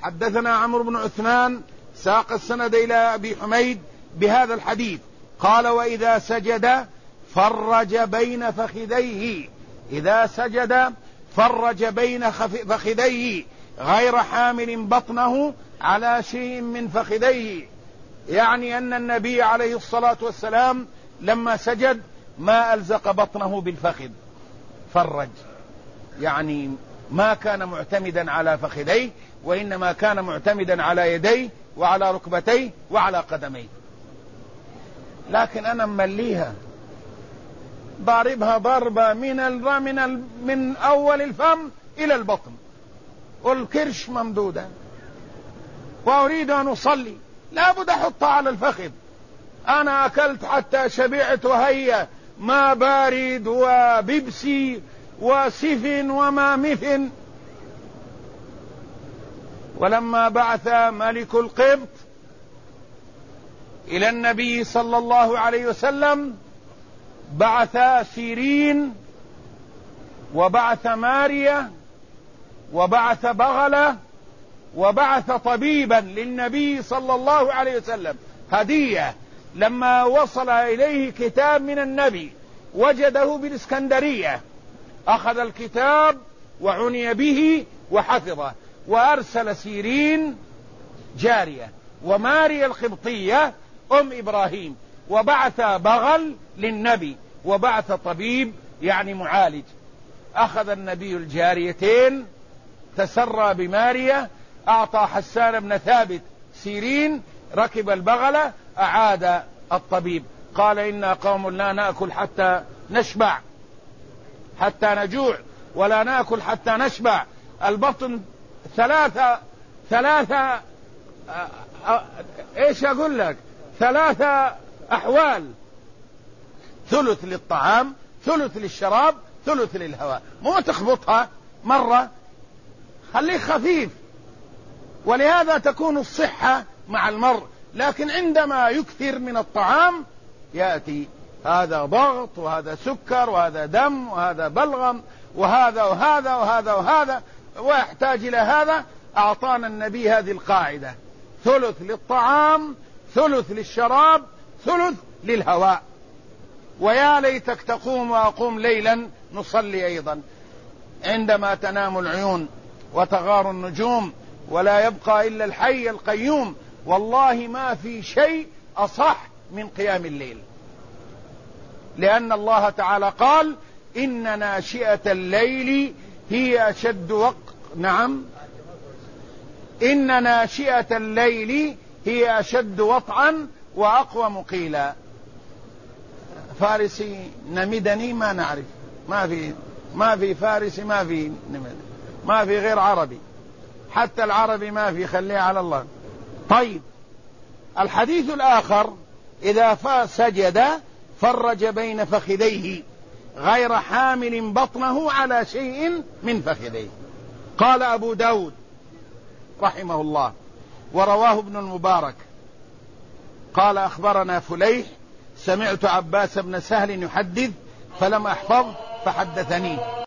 حدثنا عمرو بن عثمان ساق السند إلى أبي حميد بهذا الحديث قال: وإذا سجد فرج بين فخذيه، إذا سجد فرج بين فخذيه غير حامل بطنه على شيء من فخذيه. يعني أن النبي عليه الصلاة والسلام لما سجد ما ألزق بطنه بالفخذ، فرج، يعني ما كان معتمدا على فخذيه، وإنما كان معتمدا على يديه وعلى ركبتيه وعلى قدميه. لكن أنا ممليها، ضاربها ضربة من أول الفم إلى البطن والكرش ممدودة، وأريد أن أصلي لا بد أحطها على الفخذ. أنا أكلت حتى شبعت، وهيا ما بارد وبيبسي وسفن وما مثن. ولما بعث ملك القبط إلى النبي صلى الله عليه وسلم بعث سيرين وبعث مارية وبعث بغلة وبعث طبيبا للنبي صلى الله عليه وسلم هدية. لما وصل إليه كتاب من النبي وجده بالإسكندرية، أخذ الكتاب وعني به وحفظه، وأرسل سيرين جارية وماريا القبطية أم إبراهيم، وبعث بغل للنبي، وبعث طبيب يعني معالج. أخذ النبي الجاريتين، تسرى بماريا، أعطى حسان بن ثابت سيرين، ركب البغلة، أعاد الطبيب. قال: إنا قوم لا نأكل حتى نشبع، حتى نجوع، ولا نأكل حتى نشبع. البطن ثلاثة ايش اقول لك، 3 أحوال: ثلث للطعام، ثلث للشراب، ثلث للهواء. مو تخبطها مرة، خليك خفيف. ولهذا تكون الصحة مع المرء. لكن عندما يكثر من الطعام يأتي هذا ضغط، وهذا سكر، وهذا دم، وهذا بلغم، وهذا وهذا وهذا وهذا، ويحتاج إلى هذا. أعطانا النبي هذه القاعدة: ثلث للطعام، ثلث للشراب، ثلث للهواء. ويا ليتك تقوم وأقوم ليلا نصلي أيضا. عندما تنام العيون وتغار النجوم ولا يبقى إلا الحي القيوم، والله ما في شيء أصح من قيام الليل، لأن الله تعالى قال: إن ناشئة الليل هي أشد إن ناشئة الليل هي أشد وطئا وأقوم قيلا. فارسي نمدني ما نعرف، ما في فارسي، ما في نمد، ما في غير عربي، حتى العربي ما في، خليه على الله. طيب، الحديث الآخر: إذا سجد فرج بين فخذيه غير حامل بطنه على شيء من فخذيه. قال أبو داود رحمه الله ورواه ابن المبارك قال: أخبرنا فليح سمعت عباس بن سهل يحدث فلم أحفظ فحدثني.